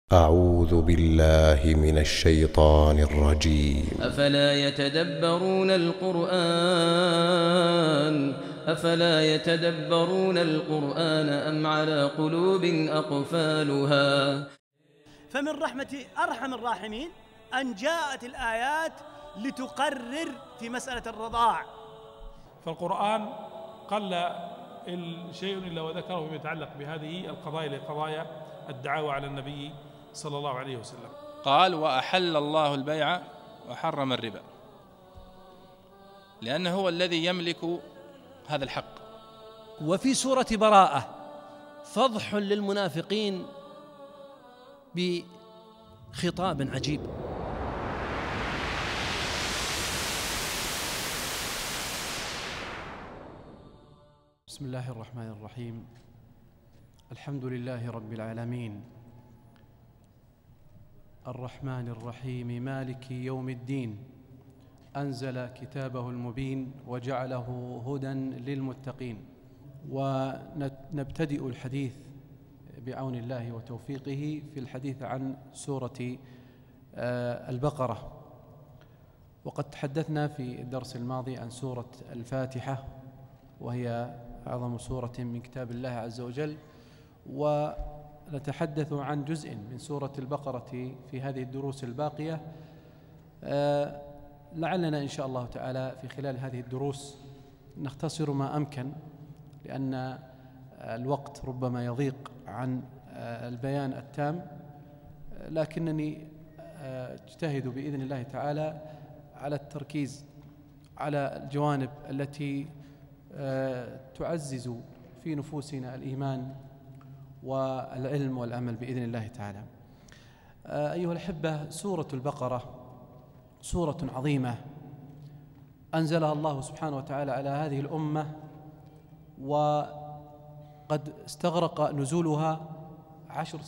أعوذ بالله من الشيطان الرجيم. أفلا يتدبرون القرآن أم على قلوب أقفالها. فمن رحمة أرحم الراحمين أن جاءت الآيات لتقرر في مسألة الرضاع. فالقرآن قل شيء إلا وذكره فيما يتعلق بهذه القضايا لقضايا الدعاوى على النبي صلى الله عليه وسلم. قال: وأحل الله البيع وحرم الربا، لأنه هو الذي يملك هذا الحق. وفي سورة براءة فضح للمنافقين بخطاب عجيب. بسم الله الرحمن الرحيم. الحمد لله رب العالمين، الرحمن الرحيم، مالك يوم الدين، أنزل كتابه المبين وجعله هدى للمتقين. ونبتدئ الحديث بعون الله وتوفيقه في الحديث عن سورة البقرة. وقد تحدثنا في الدرس الماضي عن سورة الفاتحة، وهي أعظم سورة من كتاب الله عز وجل، ونتحدث عن جزء من سورة البقرة في هذه الدروس الباقية. لعلنا إن شاء الله تعالى في خلال هذه الدروس نختصر ما أمكن، لأن الوقت ربما يضيق عن البيان التام، لكنني أجتهد بإذن الله تعالى على التركيز على الجوانب التي تعزز في نفوسنا الإيمان والعلم والأمل بإذن الله تعالى. أيها الأحبة، سورة البقرة سورة عظيمة أنزلها الله سبحانه وتعالى على هذه الأمة، وقد استغرق نزولها 10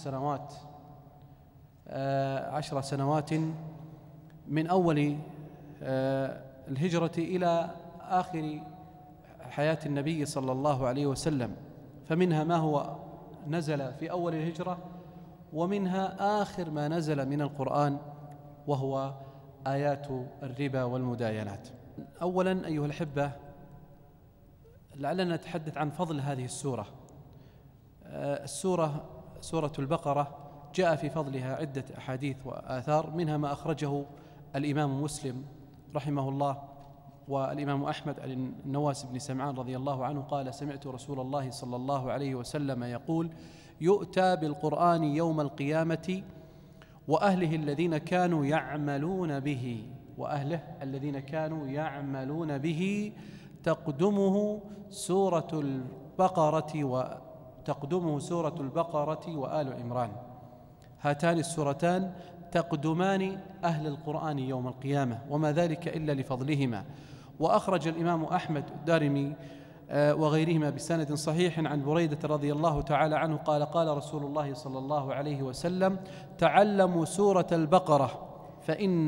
سنوات من أول الهجرة إلى آخر حياة النبي صلى الله عليه وسلم. فمنها ما هو نزل في أول الهجرة، ومنها آخر ما نزل من القرآن وهو آيات الربا والمداينات. أولا أيها الأحبة، لعلنا نتحدث عن فضل هذه السورة. سورة البقرة جاء في فضلها عدة أحاديث وآثار، منها ما أخرجه الإمام مسلم رحمه الله والإمام أحمد عن النواس بن سمعان رضي الله عنه قال: سمعت رسول الله صلى الله عليه وسلم يقول: يؤتى بالقرآن يوم القيامة وأهله الذين كانوا يعملون به تقدمه سورة البقرة وآل عمران. هاتان السورتان تقدمان أهل القرآن يوم القيامة، وما ذلك إلا لفضلهما. وأخرج الإمام أحمد الدارمي وغيرهما بسند صحيح عن بريدة رضي الله تعالى عنه قال: قال رسول الله صلى الله عليه وسلم: تعلموا سورة البقرة فإن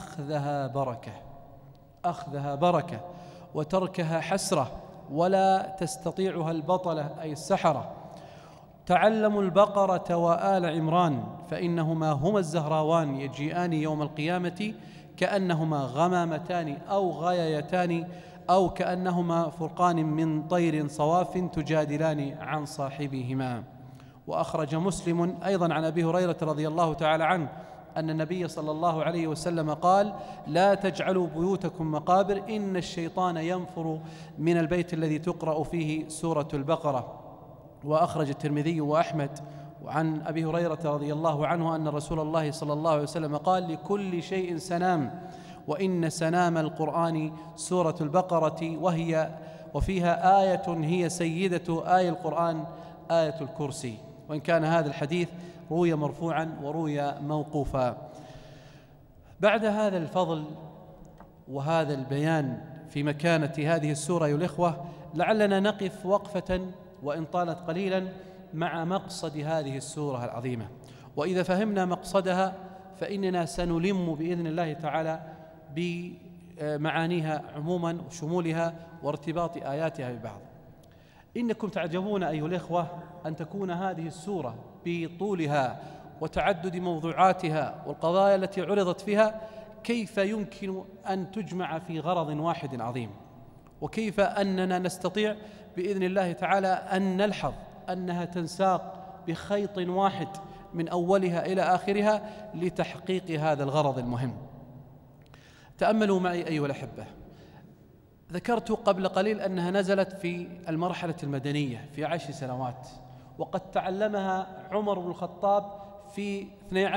أخذها بركة وتركها حسرة ولا تستطيعها البطلة أي السحرة. تعلموا البقرة وآل عمران فإنهما هما الزهراوان يجيئان يوم القيامة كأنهما غمامتان أو غيايتان أو كأنهما فرقان من طير صواف تجادلان عن صاحبهما. وأخرج مسلم أيضا عن أبي هريرة رضي الله تعالى عنه أن النبي صلى الله عليه وسلم قال: لا تجعلوا بيوتكم مقابر، إن الشيطان ينفر من البيت الذي تقرأ فيه سورة البقرة. وأخرج الترمذي وأحمد عن أبي هريرة رضي الله عنه أن رسول الله صلى الله عليه وسلم قال: لكل شيء سنام، وإن سنام القرآن سورة البقرة، وفيها آية هي سيدة آي القرآن، آية الكرسي. وإن كان هذا الحديث روي مرفوعا وروي موقوفا. بعد هذا الفضل وهذا البيان في مكانة هذه السورة أيها الإخوة، لعلنا نقف وقفة وإن طالت قليلا مع مقصد هذه السورة العظيمة. وإذا فهمنا مقصدها فإننا سنلم بإذن الله تعالى بمعانيها عموما وشمولها وارتباط آياتها ببعض. إنكم تعجبون أيها الإخوة أن تكون هذه السورة بطولها وتعدد موضوعاتها والقضايا التي عرضت فيها كيف يمكن أن تجمع في غرض واحد عظيم، وكيف أننا نستطيع بإذن الله تعالى أن نلحظ أنها تنساق بخيط واحد من أولها إلى آخرها لتحقيق هذا الغرض المهم. تأملوا معي أيها الأحبة، ذكرت قبل قليل أنها نزلت في المرحلة المدنية في 10 سنوات، وقد تعلمها عمر بن الخطاب في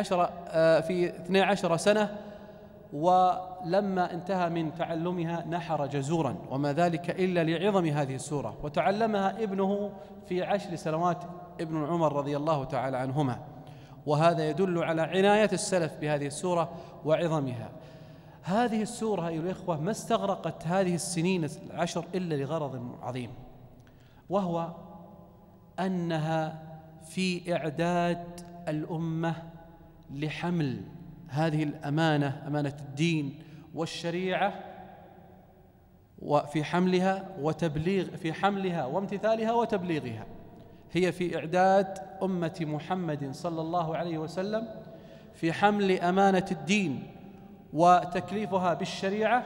12 سنة، ولما انتهى من تعلمها نحر جزورا، وما ذلك إلا لعظم هذه السورة. وتعلمها ابنه في 10 سنوات، ابن عمر رضي الله تعالى عنهما، وهذا يدل على عناية السلف بهذه السورة وعظمها. هذه السورة أيها الإخوة ما استغرقت هذه السنين 10 إلا لغرض عظيم، وهو أنها في إعداد الأمة لحمل هذه الأمانة، أمانة الدين والشريعة، وفي حملها وامتثالها وتبليغها. هي في إعداد أمة محمد صلى الله عليه وسلم في حمل أمانة الدين وتكليفها بالشريعة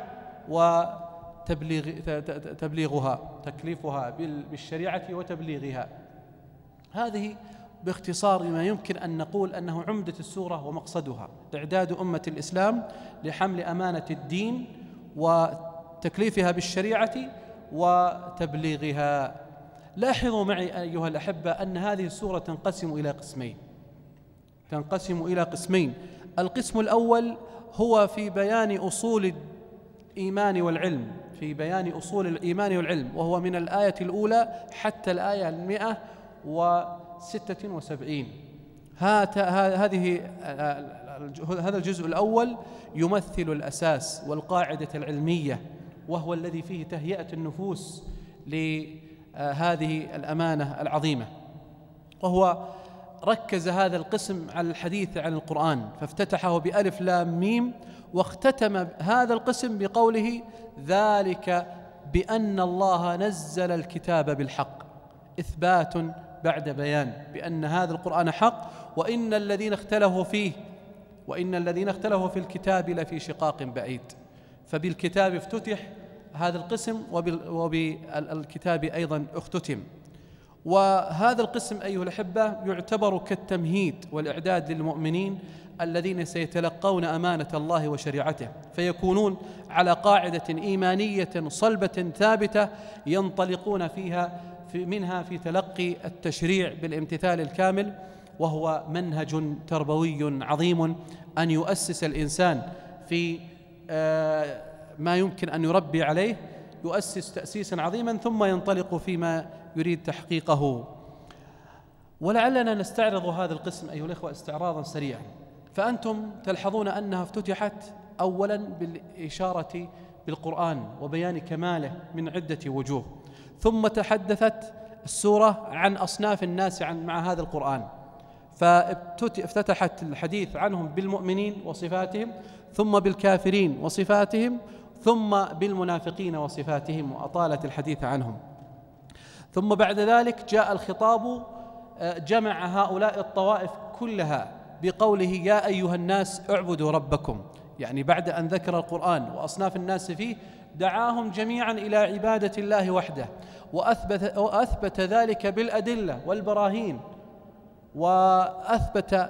تكليفها بالشريعة وتبليغها. هذه باختصار ما يمكن أن نقول أنه عمدة السورة ومقصدها إعداد أمة الإسلام لحمل أمانة الدين وتكليفها بالشريعة وتبليغها. لاحظوا معي أيها الأحبة أن هذه السورة تنقسم إلى قسمين. القسم الأول هو في بيان أصول الإيمان والعلم، وهو من الآية الأولى حتى الآية 176. هذا الجزء الأول يمثل الأساس والقاعدة العلمية، وهو الذي فيه تهيئة النفوس لهذه الأمانة العظيمة. وهو ركز هذا القسم على الحديث عن القرآن، فافتتحه بألف لام ميم، واختتم هذا القسم بقوله: ذلك بأن الله نزل الكتاب بالحق، إثبات بعد بيان بأن هذا القرآن حق، وإن الذين اختلفوا في الكتاب لفي شقاق بعيد. فبالكتاب افتتح هذا القسم، وبالكتاب أيضا اختتم. وهذا القسم أيها الأحبة يعتبر كالتمهيد والإعداد للمؤمنين الذين سيتلقون أمانة الله وشريعته، فيكونون على قاعدة إيمانية صلبة ثابتة ينطلقون منها في تلقي التشريع بالامتثال الكامل، وهو منهج تربوي عظيم أن يؤسس الإنسان في ما يمكن أن يربي عليه، يؤسس تأسيسا عظيما ثم ينطلق فيما يريد تحقيقه. ولعلنا نستعرض هذا القسم أيها الأخوة استعراضا سريعا. فأنتم تلحظون أنها افتتحت أولا بالإشارة بالقرآن وبيان كماله من عدة وجوه، ثم تحدثت السورة عن أصناف الناس مع هذا القرآن، فافتتحت الحديث عنهم بالمؤمنين وصفاتهم، ثم بالكافرين وصفاتهم، ثم بالمنافقين وصفاتهم، وأطالت الحديث عنهم. ثم بعد ذلك جاء الخطاب جمع هؤلاء الطوائف كلها بقوله: يا أيها الناس اعبدوا ربكم، يعني بعد أن ذكر القرآن وأصناف الناس فيه دعاهم جميعا إلى عبادة الله وحده، وأثبت ذلك بالأدلة والبراهين، وأثبت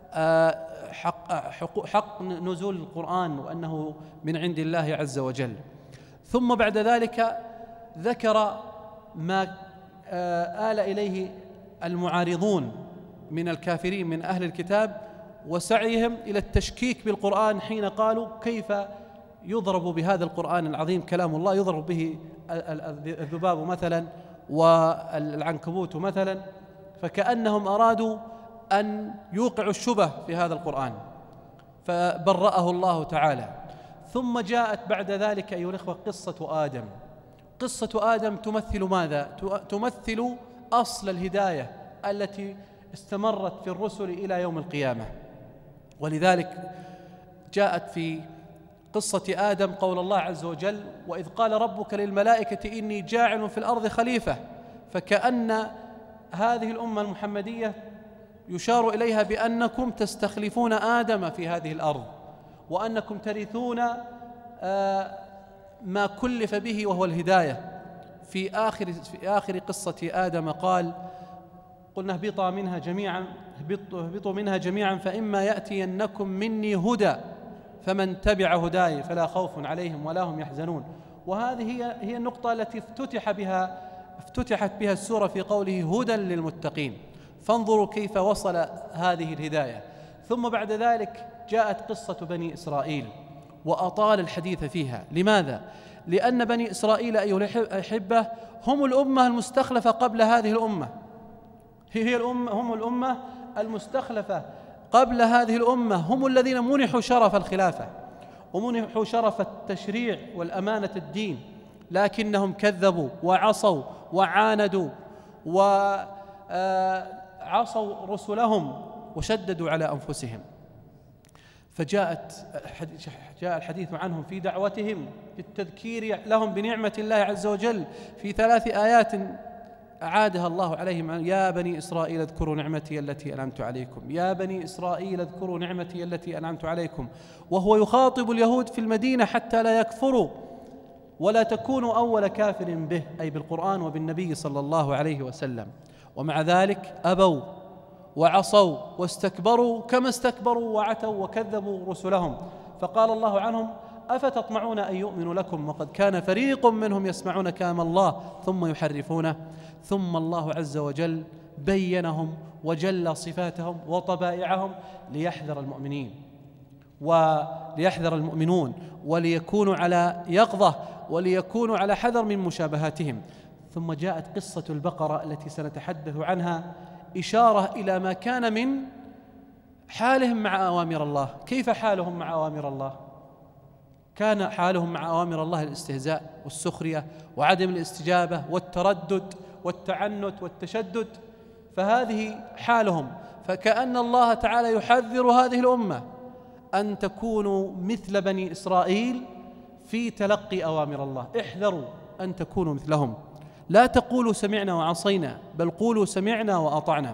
حق نزول القرآن وأنه من عند الله عز وجل. ثم بعد ذلك ذكر ما آل إليه المعارضون من الكافرين من أهل الكتاب وسعيهم إلى التشكيك بالقرآن، حين قالوا: كيف يضرب بهذا القرآن العظيم كلام الله، يضرب به الذباب مثلا والعنكبوت مثلا، فكأنهم أرادوا أن يوقعوا الشبه في هذا القرآن، فبرأه الله تعالى. ثم جاءت بعد ذلك أيها الأخوة قصة آدم تمثل ماذا؟ تمثل أصل الهداية التي استمرت في الرسل إلى يوم القيامة. ولذلك جاءت في قصة آدم قول الله عز وجل: وإذ قال ربك للملائكة إني جاعل في الأرض خليفة. فكأن هذه الأمة المحمدية يشار إليها بأنكم تستخلفون آدم في هذه الأرض، وأنكم ترثون ما كلف به وهو الهداية. في آخر قصة آدم قال: قلنا اهبطوا منها جميعا فإما يأتينكم مني هدى فمن تبع هداي فلا خوف عليهم ولا هم يحزنون. وهذه هي النقطة التي افتتحت بها السورة في قوله هدى للمتقين. فانظروا كيف وصل هذه الهداية. ثم بعد ذلك جاءت قصة بني إسرائيل وأطال الحديث فيها. لماذا؟ لأن بني إسرائيل أيها الأحبة هم الأمة المستخلفة قبل هذه الأمة، هم الأمة المستخلفة قبل هذه الأمة، هم الذين منحوا شرف الخلافة ومنحوا شرف التشريع والأمانة الدين، لكنهم كذبوا وعصوا وعاندوا وعصوا رسلهم وشددوا على أنفسهم. فجاء الحديث عنهم في دعوتهم بالتذكير لهم بنعمة الله عز وجل في 3 آيات أعادها الله عليهم: يا بني إسرائيل اذكروا نعمتي التي أنعمت عليكم، يا بني إسرائيل اذكروا نعمتي التي أنعمت عليكم. وهو يخاطب اليهود في المدينة حتى لا يكفروا ولا تكونوا أول كافر به، أي بالقرآن وبالنبي صلى الله عليه وسلم. ومع ذلك أبوا وعصوا واستكبروا كما استكبروا وعتوا وكذبوا رسلهم. فقال الله عنهم: أفتطمعون أن يؤمنوا لكم وقد كان فريق منهم يسمعون كلام الله ثم يحرفونه. ثم الله عز وجل بينهم وجل صفاتهم وطبائعهم ليحذر المؤمنون وليكونوا على يقظة وليكونوا على حذر من مشابهاتهم. ثم جاءت قصة البقرة التي سنتحدث عنها، إشارة إلى ما كان من حالهم مع أوامر الله. كيف حالهم مع أوامر الله؟ كان حالهم مع أوامر الله الاستهزاء والسخرية وعدم الاستجابة والتردد والتعنت والتشدد، فهذه حالهم. فكأن الله تعالى يحذر هذه الأمة أن تكونوا مثل بني إسرائيل في تلقي أوامر الله. احذروا أن تكونوا مثلهم، لا تقولوا سمعنا وعصينا، بل قولوا سمعنا وأطعنا.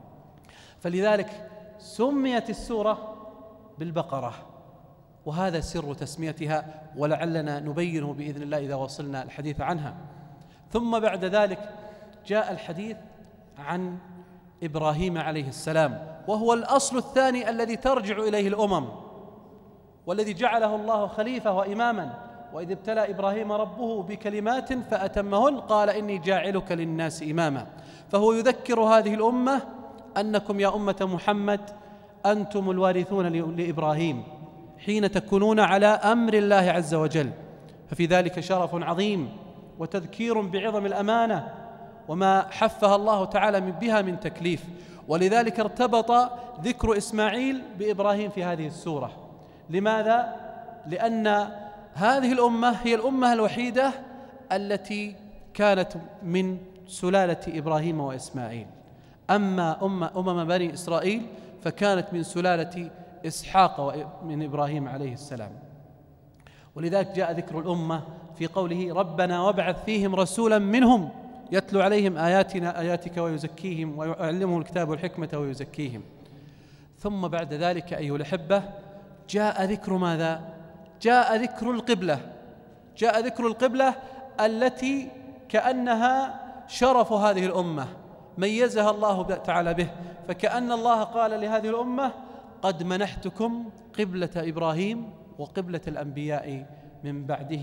فلذلك سميت السورة بالبقرة، وهذا سر تسميتها، ولعلنا نبينه بإذن الله إذا وصلنا الحديث عنها. ثم بعد ذلك جاء الحديث عن إبراهيم عليه السلام، وهو الأصل الثاني الذي ترجع إليه الأمم، والذي جعله الله خليفة وإماما. وإذ ابتلى إبراهيم ربه بكلمات فأتمهن قال إني جاعلك للناس إماما. فهو يذكر هذه الأمة أنكم يا أمة محمد أنتم الوارثون لإبراهيم حين تكونون على أمر الله عز وجل. ففي ذلك شرف عظيم وتذكير بعظم الأمانة وما حفها الله تعالى بها من تكليف. ولذلك ارتبط ذكر إسماعيل بإبراهيم في هذه السورة. لماذا؟ لأن هذه الأمة هي الأمة الوحيدة التي كانت من سلالة إبراهيم وإسماعيل. أما أمم بني إسرائيل فكانت من سلالة إسحاق من إبراهيم عليه السلام. ولذلك جاء ذكر الأمة في قوله ربنا وابعث فيهم رسولا منهم يتلو عليهم آياتك ويزكيهم ويعلمهم الكتاب والحكمة ويزكيهم. ثم بعد ذلك أيها الأحبة جاء ذكر ماذا؟ جاء ذكر القبلة. جاء ذكر القبلة التي كأنها شرف هذه الأمة ميزها الله تعالى به. فكأن الله قال لهذه الأمة قد منحتكم قبلة إبراهيم وقبلة الأنبياء من بعده.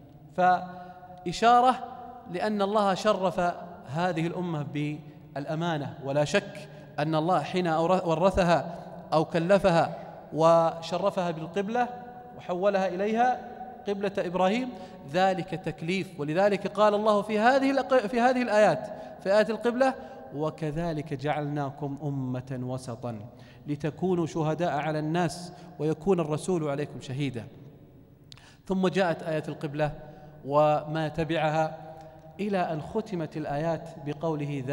فإشارة لأن الله شرف هذه الأمة بالأمانة. ولا شك أن الله حين ورثها أو كلفها وشرفها بالقبلة وحولها إليها قبلة إبراهيم ذلك تكليف. ولذلك قال الله في هذه الآيات في آيات القبلة وكذلك جعلناكم أمة وسطا لتكونوا شهداء على الناس ويكون الرسول عليكم شهيدا. ثم جاءت آية القبلة وما تبعها إلى أن ختمت الآيات بقوله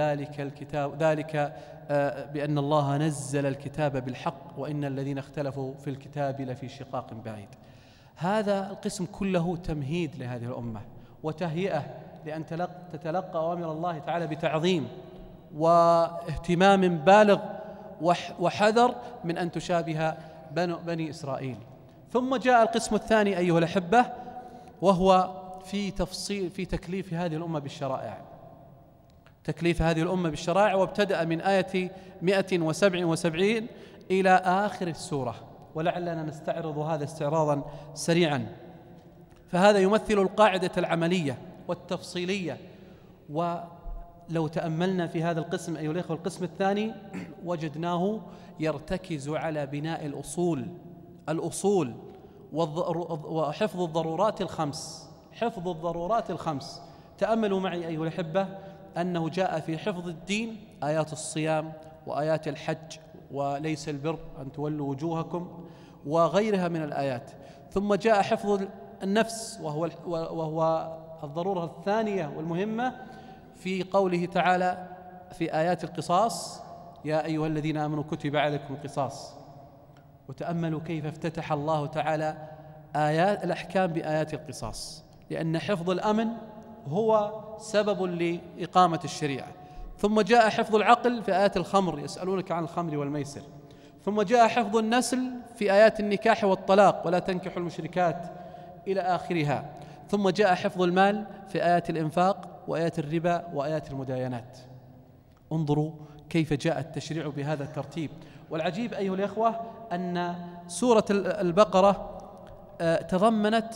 ذلك بأن الله نزل الكتاب بالحق وإن الذين اختلفوا في الكتاب لفي شقاق بعيد. هذا القسم كله تمهيد لهذه الأمة وتهيئة لأن تتلقى أوامر الله تعالى بتعظيم واهتمام بالغ وحذر من أن تشابه بني إسرائيل. ثم جاء القسم الثاني أيها الأحبة، وهو في تكليف هذه الأمة بالشرائع، تكليف هذه الأمة بالشرائع، وابتدأ من آية 177 إلى آخر السورة، ولعلنا نستعرض هذا استعراضا سريعا. فهذا يمثل القاعدة العملية والتفصيلية. ولو تأملنا في هذا القسم أيها الأخوة، القسم الثاني، وجدناه يرتكز على بناء الأصول وحفظ الضرورات الخمس، حفظ الضرورات الخمس. تأملوا معي أيها الأحبة أنه جاء في حفظ الدين آيات الصيام وآيات الحج وليس البر أن تولوا وجوهكم وغيرها من الآيات. ثم جاء حفظ النفس وهو الضرورة الثانية والمهمة في قوله تعالى في آيات القصاص: يا أيها الذين آمنوا كتب عليكم القصاص. وتأملوا كيف افتتح الله تعالى آيات الأحكام بآيات القصاص، لأن حفظ الأمن هو سبب لإقامة الشريعة. ثم جاء حفظ العقل في آيات الخمر: يسألونك عن الخمر والميسر. ثم جاء حفظ النسل في آيات النكاح والطلاق: ولا تنكحوا المشركات إلى آخرها. ثم جاء حفظ المال في آيات الإنفاق وآيات الربا وآيات المداينات. انظروا كيف جاء التشريع بهذا الترتيب. والعجيب أيها الأخوة أن سورة البقرة تضمنت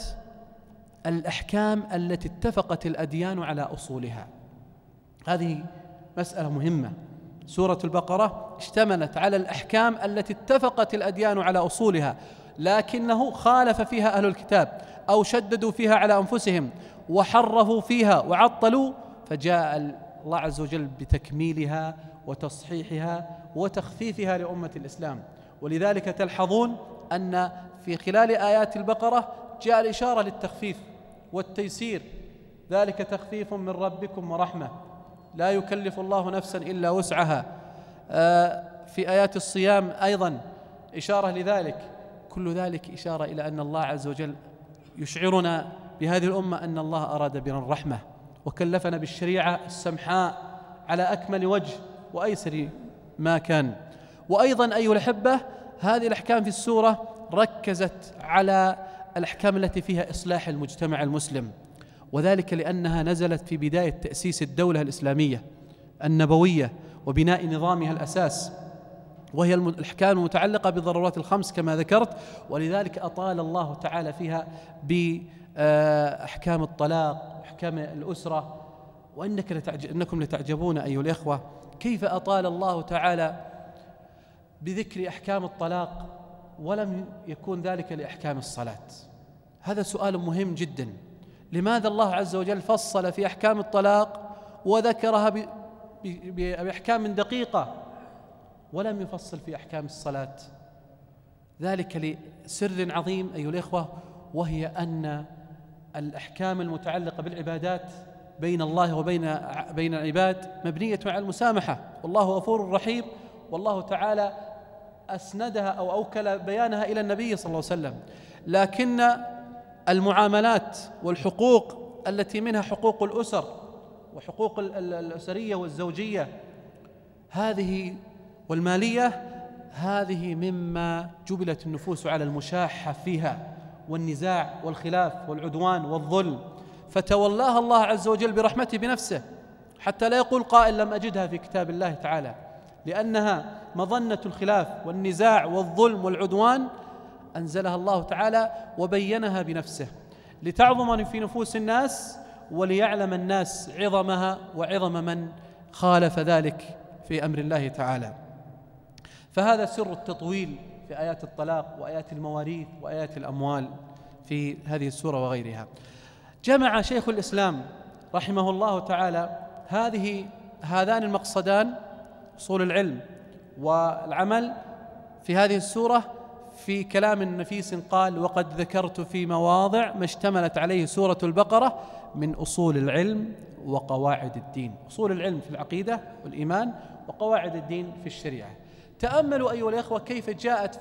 الأحكام التي اتفقت الأديان على أصولها. هذه مسألة مهمة. سورة البقرة اشتملت على الأحكام التي اتفقت الأديان على أصولها، لكنه خالف فيها أهل الكتاب أو شددوا فيها على أنفسهم وحرفوا فيها وعطلوا، فجاء الله عز وجل بتكميلها وتصحيحها وتخفيفها لأمة الإسلام. ولذلك تلحظون أن في خلال آيات البقرة جاء الإشارة للتخفيف والتيسير: ذلك تخفيف من ربكم ورحمة، لا يكلف الله نفسا إلا وسعها. في آيات الصيام أيضا إشارة لذلك. كل ذلك إشارة إلى أن الله عز وجل يشعرنا بهذه الأمة أن الله أراد بنا الرحمة، وكلفنا بالشريعة السمحاء على أكمل وجه وأيسر ما كان. وأيضا أيها الأحبة هذه الأحكام في السورة ركزت على الأحكام التي فيها إصلاح المجتمع المسلم، وذلك لأنها نزلت في بداية تأسيس الدولة الإسلامية النبوية وبناء نظامها الأساس، وهي الأحكام المتعلقة بالضرورات الخمس كما ذكرت. ولذلك أطال الله تعالى فيها بأحكام الطلاق وأحكام الأسرة. وإنكم لتعجبون أيها الإخوة كيف أطال الله تعالى بذكر أحكام الطلاق ولم يكون ذلك لأحكام الصلاة. هذا سؤال مهم جدا. لماذا الله عز وجل فصل في أحكام الطلاق وذكرها بأحكام دقيقة ولم يفصل في أحكام الصلاة؟ ذلك لسر عظيم أيها الإخوة، وهي أن الأحكام المتعلقة بالعبادات بين الله وبين العباد مبنية على المسامحة، والله غفور رحيم، والله تعالى أسندها أو أوكل بيانها إلى النبي صلى الله عليه وسلم. لكن المعاملات والحقوق التي منها حقوق الأسر وحقوق الأسرية والزوجية هذه والمالية، هذه مما جبلت النفوس على المشاحة فيها والنزاع والخلاف والعدوان والظلم، فتولاها الله عز وجل برحمته بنفسه، حتى لا يقول قائل لم أجدها في كتاب الله تعالى، لأنها مظنة الخلاف والنزاع والظلم والعدوان أنزلها الله تعالى وبينها بنفسه لتعظم في نفوس الناس، وليعلم الناس عظمها وعظم من خالف ذلك في أمر الله تعالى. فهذا سر التطويل في آيات الطلاق وآيات المواريث وآيات الأموال في هذه السورة وغيرها. جمع شيخ الإسلام رحمه الله تعالى هذان المقصدان، أصول العلم والعمل، في هذه السورة في كلام نفيس قال: وقد ذكرت في مواضع ما اشتملت عليه سورة البقرة من أصول العلم وقواعد الدين. أصول العلم في العقيدة والإيمان، وقواعد الدين في الشريعة. تأملوا أيها الأخوة كيف جاءت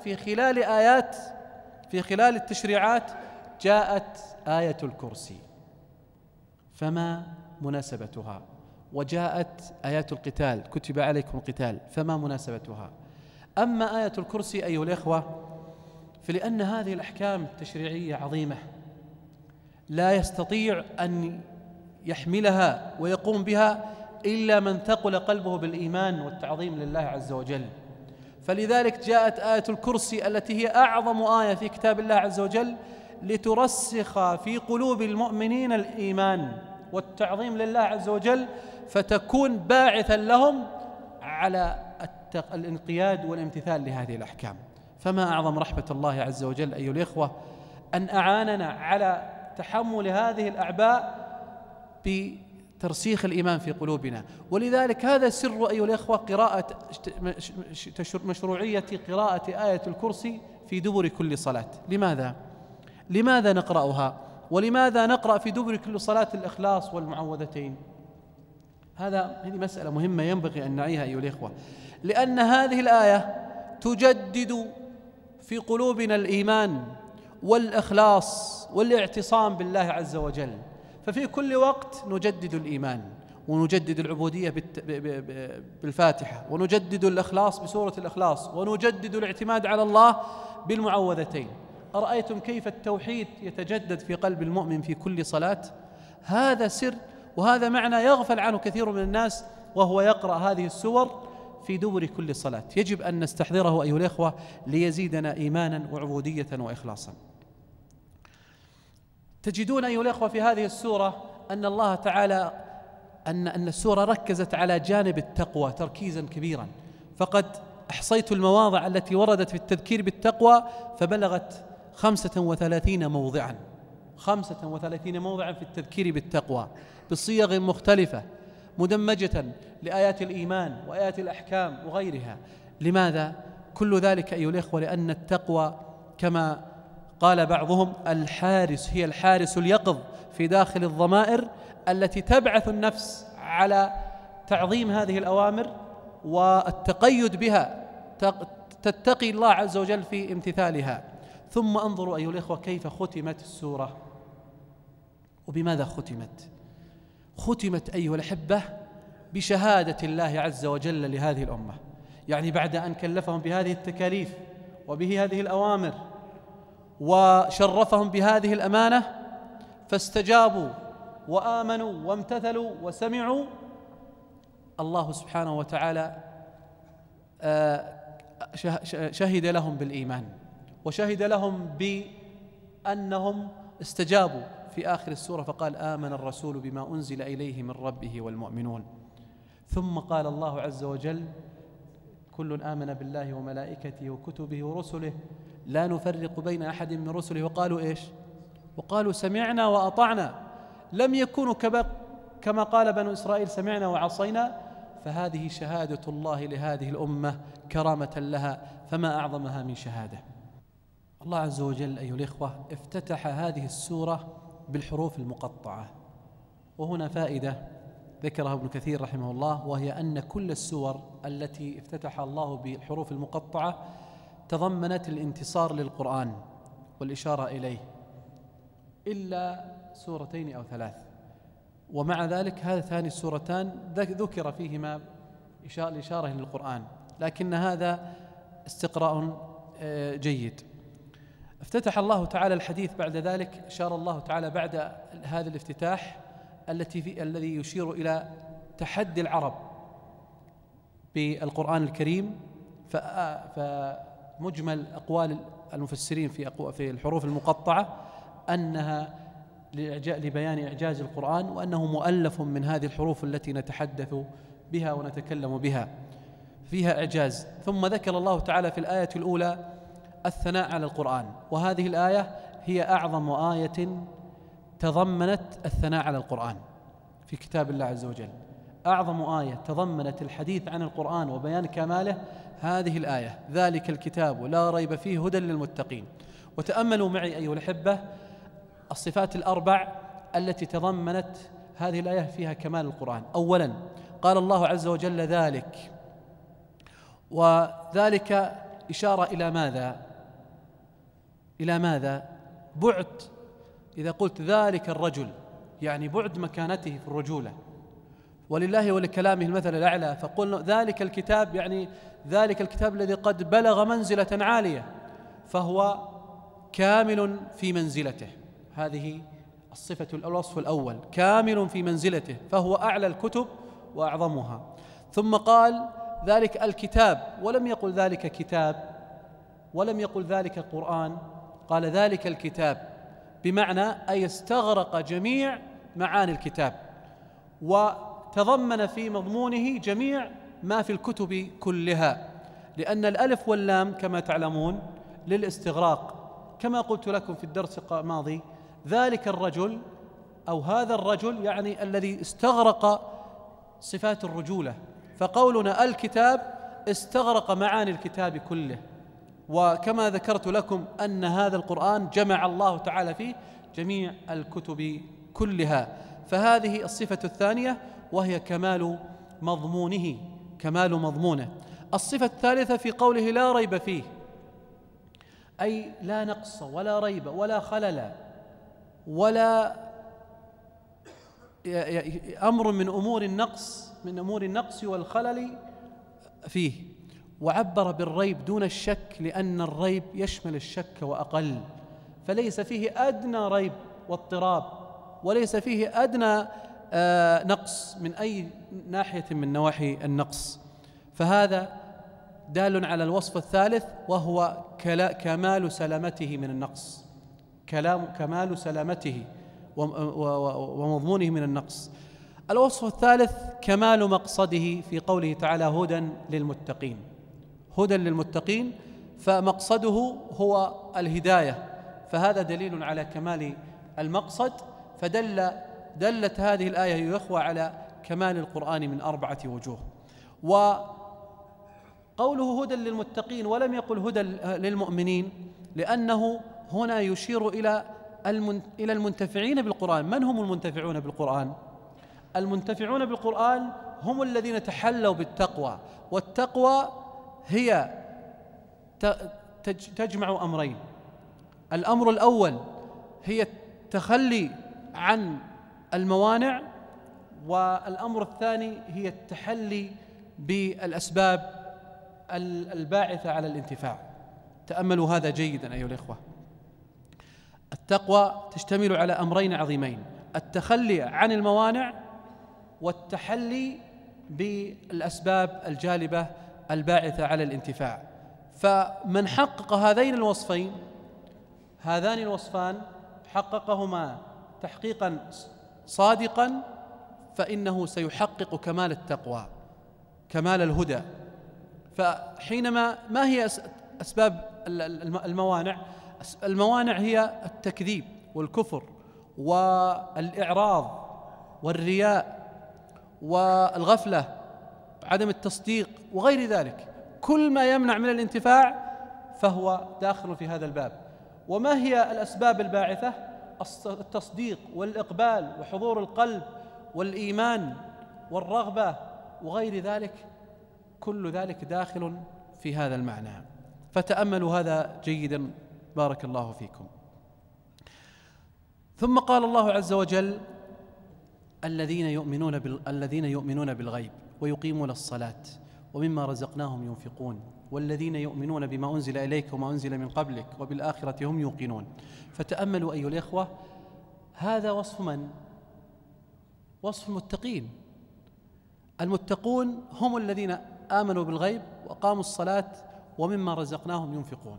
في خلال التشريعات جاءت آية الكرسي، فما مناسبتها؟ وجاءت آيات القتال، كتب عليكم القتال، فما مناسبتها؟ أما آية الكرسي أيها الإخوة فلأن هذه الأحكام التشريعية عظيمة لا يستطيع أن يحملها ويقوم بها إلا من ثقل قلبه بالإيمان والتعظيم لله عز وجل. فلذلك جاءت آية الكرسي التي هي أعظم آية في كتاب الله عز وجل لترسخ في قلوب المؤمنين الإيمان والتعظيم لله عز وجل، فتكون باعثا لهم على الانقياد والامتثال لهذه الأحكام. فما أعظم رحمة الله عز وجل أيها الإخوة أن أعاننا على تحمل هذه الأعباء بترسيخ الإيمان في قلوبنا. ولذلك هذا سر أيها الإخوة مشروعية قراءة آية الكرسي في دبر كل صلاة. لماذا نقرأها؟ ولماذا نقرأ في دبر كل صلاة الإخلاص والمعوذتين؟ هذه مسألة مهمة ينبغي أن نعيها أيها الإخوة، لأن هذه الآية تجدد في قلوبنا الإيمان والإخلاص والاعتصام بالله عز وجل. ففي كل وقت نجدد الإيمان ونجدد العبودية بالفاتحة، ونجدد الإخلاص بسورة الإخلاص، ونجدد الاعتماد على الله بالمعوذتين. أرأيتم كيف التوحيد يتجدد في قلب المؤمن في كل صلاة؟ هذا سر، وهذا معنى يغفل عنه كثير من الناس وهو يقرأ هذه السور في دبر كل صلاة. يجب أن نستحضره أيها الإخوة ليزيدنا إيمانا وعبودية وإخلاصا. تجدون أيها الإخوة في هذه السورة أن الله تعالى أن السورة ركزت على جانب التقوى تركيزا كبيرا، فقد أحصيت المواضع التي وردت في التذكير بالتقوى فبلغت 35 موضعا، 35 موضعا في التذكير بالتقوى بصيغ مختلفة مدمجة لآيات الإيمان وآيات الأحكام وغيرها. لماذا؟ كل ذلك أيها الإخوة لأن التقوى كما قال بعضهم الحارس، هي الحارس اليقظ في داخل الضمائر التي تبعث النفس على تعظيم هذه الأوامر والتقيد بها، تتقي الله عز وجل في امتثالها. ثم انظروا أيها الإخوة كيف ختمت السورة. وبماذا ختمت؟ ختمت أيها الأحبة بشهادة الله عز وجل لهذه الأمة، يعني بعد أن كلفهم بهذه التكاليف وبهذه الأوامر وشرفهم بهذه الأمانة فاستجابوا وآمنوا وامتثلوا وسمعوا، الله سبحانه وتعالى شهد لهم بالإيمان وشهد لهم بأنهم استجابوا في آخر السورة فقال آمن الرسول بما أنزل إليه من ربه والمؤمنون. ثم قال الله عز وجل كل آمن بالله وملائكته وكتبه ورسله لا نفرق بين أحد من رسله وقالوا إيش؟ وقالوا سمعنا وأطعنا. لم يكونوا كما قال بنو إسرائيل سمعنا وعصينا. فهذه شهادة الله لهذه الأمة كرامة لها، فما أعظمها من شهادة. الله عز وجل أيها الإخوة افتتح هذه السورة بالحروف المقطعة، وهنا فائدة ذكرها ابن كثير رحمه الله، وهي أن كل السور التي افتتح الله بالحروف المقطعة تضمنت الانتصار للقرآن والإشارة إليه إلا سورتين أو 3، ومع ذلك هاتان السورتان ذكر فيهما الإشارة للقرآن، لكن هذا استقراء جيد. افتتح الله تعالى الحديث بعد ذلك، أشار الله تعالى بعد هذا الافتتاح الذي يشير إلى تحدي العرب بالقرآن الكريم. فمجمل أقوال المفسرين في الحروف المقطعة أنها لبيان إعجاز القرآن، وأنه مؤلف من هذه الحروف التي نتحدث بها ونتكلم بها، فيها إعجاز. ثم ذكر الله تعالى في الآية الأولى الثناء على القرآن، وهذه الآية هي أعظم آية تضمنت الثناء على القرآن في كتاب الله عز وجل. أعظم آية تضمنت الحديث عن القرآن وبيان كماله هذه الآية، ذلك الكتاب لا ريب فيه هدى للمتقين. وتأملوا معي أيها الأحبة الصفات الأربع التي تضمنت هذه الآية فيها كمال القرآن. أولا قال الله عز وجل ذلك، وذلك إشارة إلى ماذا؟ إلى ماذا؟ بعد. إذا قلت ذلك الرجل يعني بعد مكانته في الرجولة، ولله ولكلامه المثل الأعلى، فقلنا ذلك الكتاب يعني ذلك الكتاب الذي قد بلغ منزلة عالية، فهو كامل في منزلته. هذه الوصف الأول، كامل في منزلته، فهو أعلى الكتب وأعظمها. ثم قال ذلك الكتاب، ولم يقل ذلك كتاب، ولم يقل ذلك القرآن، قال ذلك الكتاب، بمعنى أي استغرق جميع معاني الكتاب وتضمن في مضمونه جميع ما في الكتب كلها، لأن الألف واللام كما تعلمون للاستغراق، كما قلت لكم في الدرس الماضي، ذلك الرجل أو هذا الرجل يعني الذي استغرق صفات الرجولة، فقولنا الكتاب استغرق معاني الكتاب كله. وكما ذكرت لكم أن هذا القرآن جمع الله تعالى فيه جميع الكتب كلها، فهذه الصفة الثانية وهي كمال مضمونه، كمال مضمونه. الصفة الثالثة في قوله لا ريب فيه، أي لا نقص ولا ريب ولا خلل ولا أمر من أمور النقص والخلل فيه. وعبر بالريب دون الشك لأن الريب يشمل الشك وأقل، فليس فيه أدنى ريب واضطراب، وليس فيه أدنى نقص من أي ناحية من نواحي النقص. فهذا دال على الوصف الثالث وهو كمال سلامته من النقص، كمال سلامته ومضمونه من النقص. الوصف الثالث كمال مقصده في قوله تعالى هدى للمتقين، هدى للمتقين، فمقصده هو الهداية، فهذا دليل على كمال المقصد. فدلت هذه الآية يا إخوة على كمال القرآن من 4 وجوه. وقوله هدى للمتقين ولم يقل هدى للمؤمنين، لأنه هنا يشير إلى المنتفعين بالقرآن. من هم المنتفعون بالقرآن؟ المنتفعون بالقرآن هم الذين تحلوا بالتقوى، والتقوى هي تجمع أمرين. الأمر الأول هي التخلي عن الموانع، والأمر الثاني هي التحلي بالأسباب الباعثة على الانتفاع. تأملوا هذا جيدا أيها الإخوة. التقوى تشتمل على أمرين عظيمين: التخلي عن الموانع والتحلي بالأسباب الجالبة الباعثة على الانتفاع. فمن حقق هذين الوصفين، هذان الوصفان حققهما تحقيقا صادقا، فإنه سيحقق كمال التقوى، كمال الهدى. فحينما ما هي أسباب الموانع؟ الموانع هي التكذيب والكفر والإعراض والرياء والغفلة، عدم التصديق وغير ذلك. كل ما يمنع من الانتفاع فهو داخل في هذا الباب. وما هي الأسباب الباعثة؟ التصديق والإقبال وحضور القلب والإيمان والرغبة وغير ذلك، كل ذلك داخل في هذا المعنى. فتأملوا هذا جيدا بارك الله فيكم. ثم قال الله عز وجل: الذين يؤمنون بالغيب ويقيمون الصلاة ومما رزقناهم ينفقون والذين يؤمنون بما أنزل إليك وما أنزل من قبلك وبالآخرة هم يوقنون. فتأملوا أيها الإخوة، هذا وصف من؟ وصف المتقين. المتقون هم الذين آمنوا بالغيب وقاموا الصلاة ومما رزقناهم ينفقون.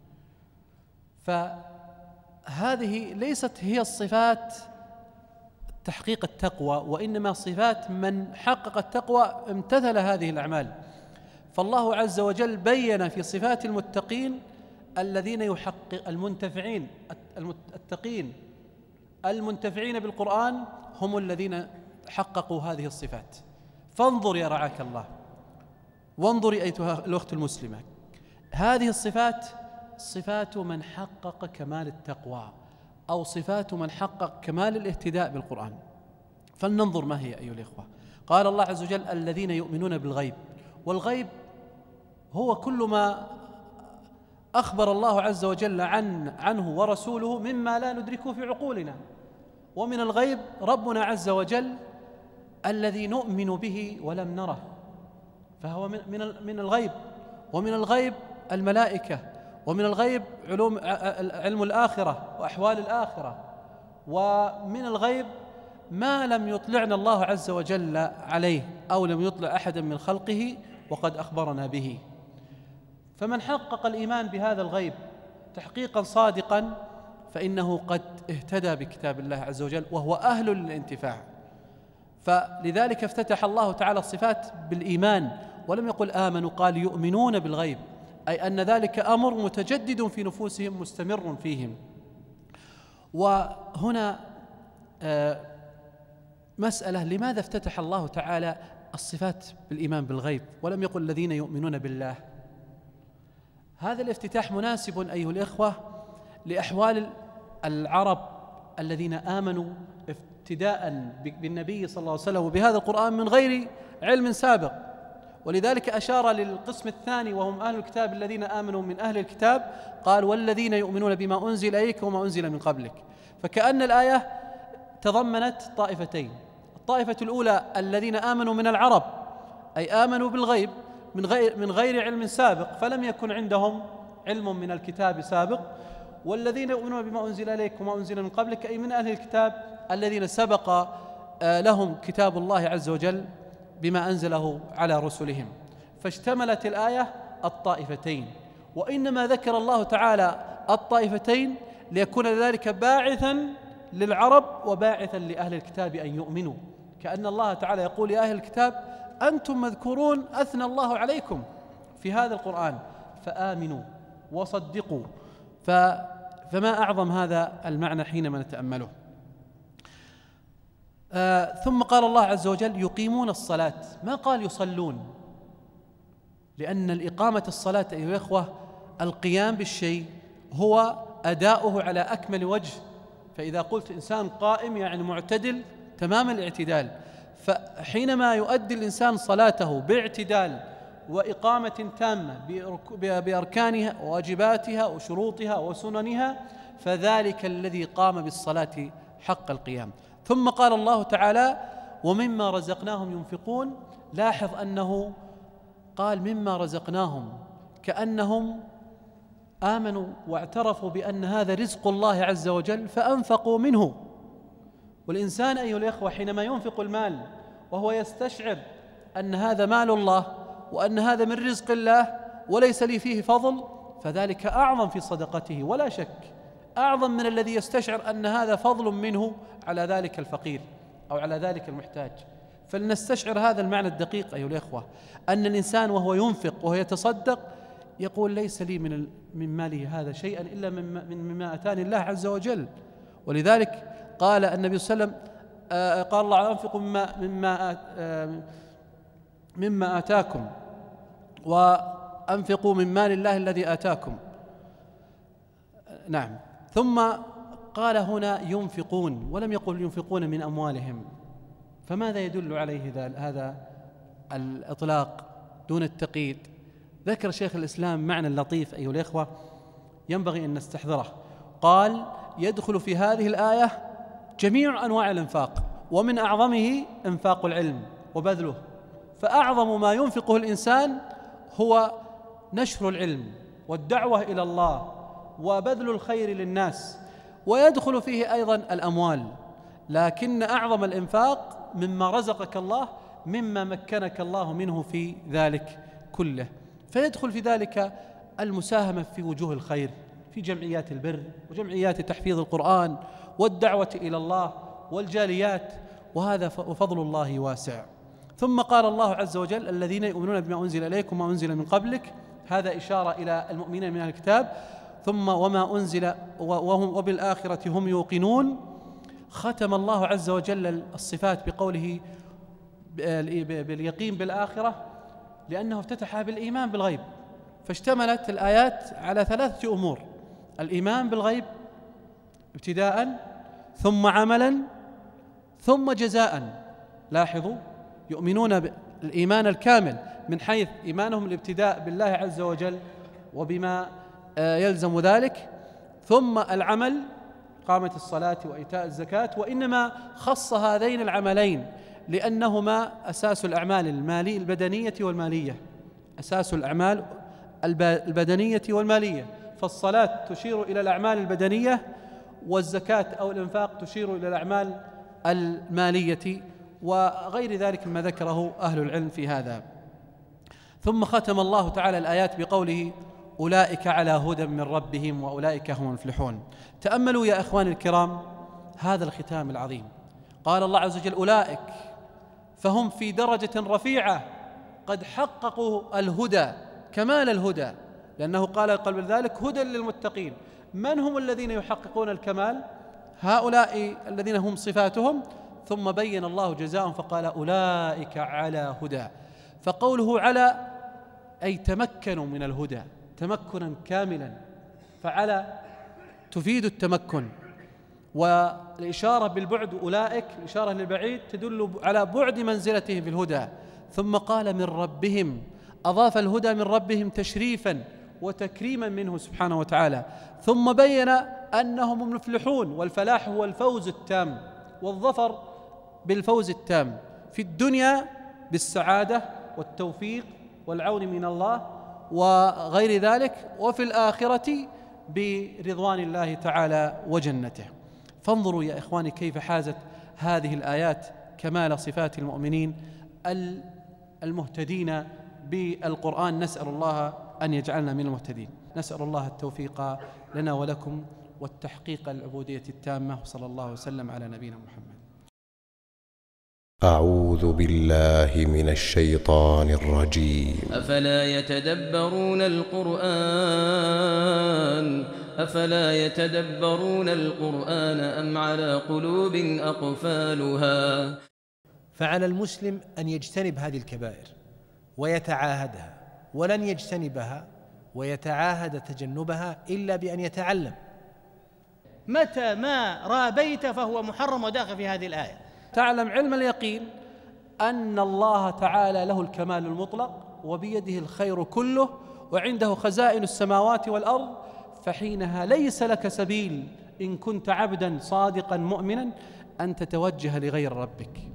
فهذه ليست هي الصفات تحقيق التقوى، وإنما صفات من حقق التقوى امتثل هذه الأعمال. فالله عز وجل بين في صفات المتقين الذين يحقق المنتفعين التقين المنتفعين بالقرآن هم الذين حققوا هذه الصفات. فانظر يا رعاك الله، وانظري أيتها الأخت المسلمة، هذه الصفات صفات من حقق كمال التقوى، أو صفات من حقق كمال الاهتداء بالقرآن. فلننظر ما هي أيها الإخوة. قال الله عز وجل: الذين يؤمنون بالغيب. والغيب هو كل ما أخبر الله عز وجل عنه ورسوله مما لا ندركه في عقولنا. ومن الغيب ربنا عز وجل الذي نؤمن به ولم نره، فهو من الغيب، ومن الغيب الملائكة، ومن الغيب علم الآخرة وأحوال الآخرة، ومن الغيب ما لم يطلعنا الله عز وجل عليه أو لم يطلع أحدا من خلقه وقد أخبرنا به. فمن حقق الإيمان بهذا الغيب تحقيقا صادقا فإنه قد اهتدى بكتاب الله عز وجل وهو أهل للانتفاع. فلذلك افتتح الله تعالى الصفات بالإيمان، ولم يقل آمنوا، قال يؤمنون بالغيب، أي أن ذلك أمر متجدد في نفوسهم مستمر فيهم. وهنا مسألة، لماذا افتتح الله تعالى الصفات بالإيمان بالغيب ولم يقل الذين يؤمنون بالله؟ هذا الافتتاح مناسب أيها الإخوة لأحوال العرب الذين آمنوا ابتداء بالنبي صلى الله عليه وسلم وبهذا القرآن من غير علم سابق، ولذلك أشار للقسم الثاني وهم أهل الكتاب الذين آمنوا من أهل الكتاب، قال والذين يؤمنون بما أنزل إليك وما أنزل من قبلك. فكأن الآية تضمنت طائفتين: الطائفة الأولى الذين آمنوا من العرب، أي آمنوا بالغيب من غير علم سابق، فلم يكن عندهم علم من الكتاب سابق، والذين يؤمنون بما أنزل إليك وما أنزل من قبلك، أي من أهل الكتاب الذين سبق لهم كتاب الله عز وجل بما أنزله على رسلهم. فاشتملت الآية الطائفتين، وإنما ذكر الله تعالى الطائفتين ليكون ذلك باعثا للعرب وباعثا لأهل الكتاب أن يؤمنوا، كأن الله تعالى يقول يا أهل الكتاب أنتم مذكورون أثنى الله عليكم في هذا القرآن فآمنوا وصدقوا. فما أعظم هذا المعنى حينما نتأمله. ثم قال الله عز وجل يقيمون الصلاة، ما قال يصلون، لأن الإقامة الصلاة أيها الإخوة القيام بالشيء هو أداؤه على أكمل وجه. فإذا قلت إنسان قائم يعني معتدل تمام الاعتدال، فحينما يؤدي الإنسان صلاته باعتدال وإقامة تامة بأركانها وواجباتها وشروطها وسننها، فذلك الذي قام بالصلاة حق القيام. ثم قال الله تعالى ومما رزقناهم ينفقون. لاحظ أنه قال مما رزقناهم، كأنهم آمنوا واعترفوا بأن هذا رزق الله عز وجل فأنفقوا منه. والإنسان أيها الإخوة حينما ينفق المال وهو يستشعر أن هذا مال الله وأن هذا من رزق الله وليس لي فيه فضل، فذلك أعظم في صدقته ولا شك، أعظم من الذي يستشعر أن هذا فضل منه على ذلك الفقير أو على ذلك المحتاج. فلنستشعر هذا المعنى الدقيق أيها الإخوة، أن الإنسان وهو ينفق وهو يتصدق يقول ليس لي من ماله هذا شيئا إلا مما أتاني الله عز وجل. ولذلك قال النبي صلى الله عليه وسلم قال الله أنفقوا مما آتاكم وأنفقوا من مال الله الذي آتاكم. نعم. ثم قال هنا ينفقون ولم يقل ينفقون من أموالهم، فماذا يدل عليه هذا الإطلاق دون التقييد؟ ذكر شيخ الإسلام معنى لطيف أيها الإخوة ينبغي أن نستحضره. قال يدخل في هذه الآية جميع أنواع الإنفاق، ومن أعظمه إنفاق العلم وبذله، فأعظم ما ينفقه الإنسان هو نشر العلم والدعوة إلى الله وبذل الخير للناس، ويدخل فيه أيضا الأموال، لكن أعظم الإنفاق مما رزقك الله، مما مكنك الله منه في ذلك كله. فيدخل في ذلك المساهمة في وجوه الخير، في جمعيات البر وجمعيات تحفيظ القرآن والدعوة إلى الله والجاليات، وهذا وفضل الله واسع. ثم قال الله عز وجل الذين يؤمنون بما أنزل إليكم وما أنزل من قبلك، هذا إشارة إلى المؤمنين من أهل الكتاب. ثم وما أنزل وبالآخرة هم يوقنون. ختم الله عز وجل الصفات بقوله باليقين بالآخرة، لأنه افتتحها بالإيمان بالغيب، فاشتملت الآيات على 3 أمور: الإيمان بالغيب ابتداء، ثم عملا، ثم جزاء. لاحظوا يؤمنون بالإيمان الكامل من حيث إيمانهم الابتداء بالله عز وجل وبما يلزم ذلك، ثم العمل قامت الصلاة وإيتاء الزكاة، وإنما خص هذين العملين لأنهما أساس الأعمال البدنية والمالية، أساس الأعمال البدنية والمالية. فالصلاة تشير إلى الأعمال البدنية، والزكاة أو الإنفاق تشير إلى الأعمال المالية، وغير ذلك مما ذكره أهل العلم في هذا. ثم ختم الله تعالى الآيات بقوله: أولئك على هدى من ربهم وأولئك هم المفلحون. تأملوا يا إخواني الكرام هذا الختام العظيم. قال الله عز وجل: أولئك، فهم في درجة رفيعة قد حققوا الهدى، كمال الهدى، لأنه قال قبل ذلك: هدى للمتقين. من هم الذين يحققون الكمال؟ هؤلاء الذين هم صفاتهم. ثم بين الله جزاءهم فقال: أولئك على هدى. فقوله على أي تمكنوا من الهدى تمكنا كاملا، فعلى تفيد التمكن، والإشارة بالبعد أولئك الإشارة للبعيد تدل على بعد منزلتهم في الهدى. ثم قال من ربهم، أضاف الهدى من ربهم تشريفا وتكريما منه سبحانه وتعالى. ثم بين أنهم المفلحون، والفلاح هو الفوز التام والظفر بالفوز التام في الدنيا بالسعادة والتوفيق والعون من الله وغير ذلك، وفي الآخرة برضوان الله تعالى وجنته. فانظروا يا إخواني كيف حازت هذه الآيات كمال صفات المؤمنين المهتدين بالقرآن. نسأل الله أن يجعلنا من المهتدين، نسأل الله التوفيق لنا ولكم والتحقيق العبودية التامة، وصلى الله وسلم على نبينا محمد. أعوذ بالله من الشيطان الرجيم. أفلا يتدبرون القرآن أم على قلوب أقفالها. فعلى المسلم أن يجتنب هذه الكبائر ويتعاهدها، ولن يجتنبها ويتعاهد تجنبها إلا بأن يتعلم. متى ما رابيت فهو محرم وداخل في هذه الآية. تعلم علم اليقين أن الله تعالى له الكمال المطلق وبيده الخير كله وعنده خزائن السماوات والأرض، فحينها ليس لك سبيل إن كنت عبدا صادقا مؤمنا أن تتوجه لغير ربك.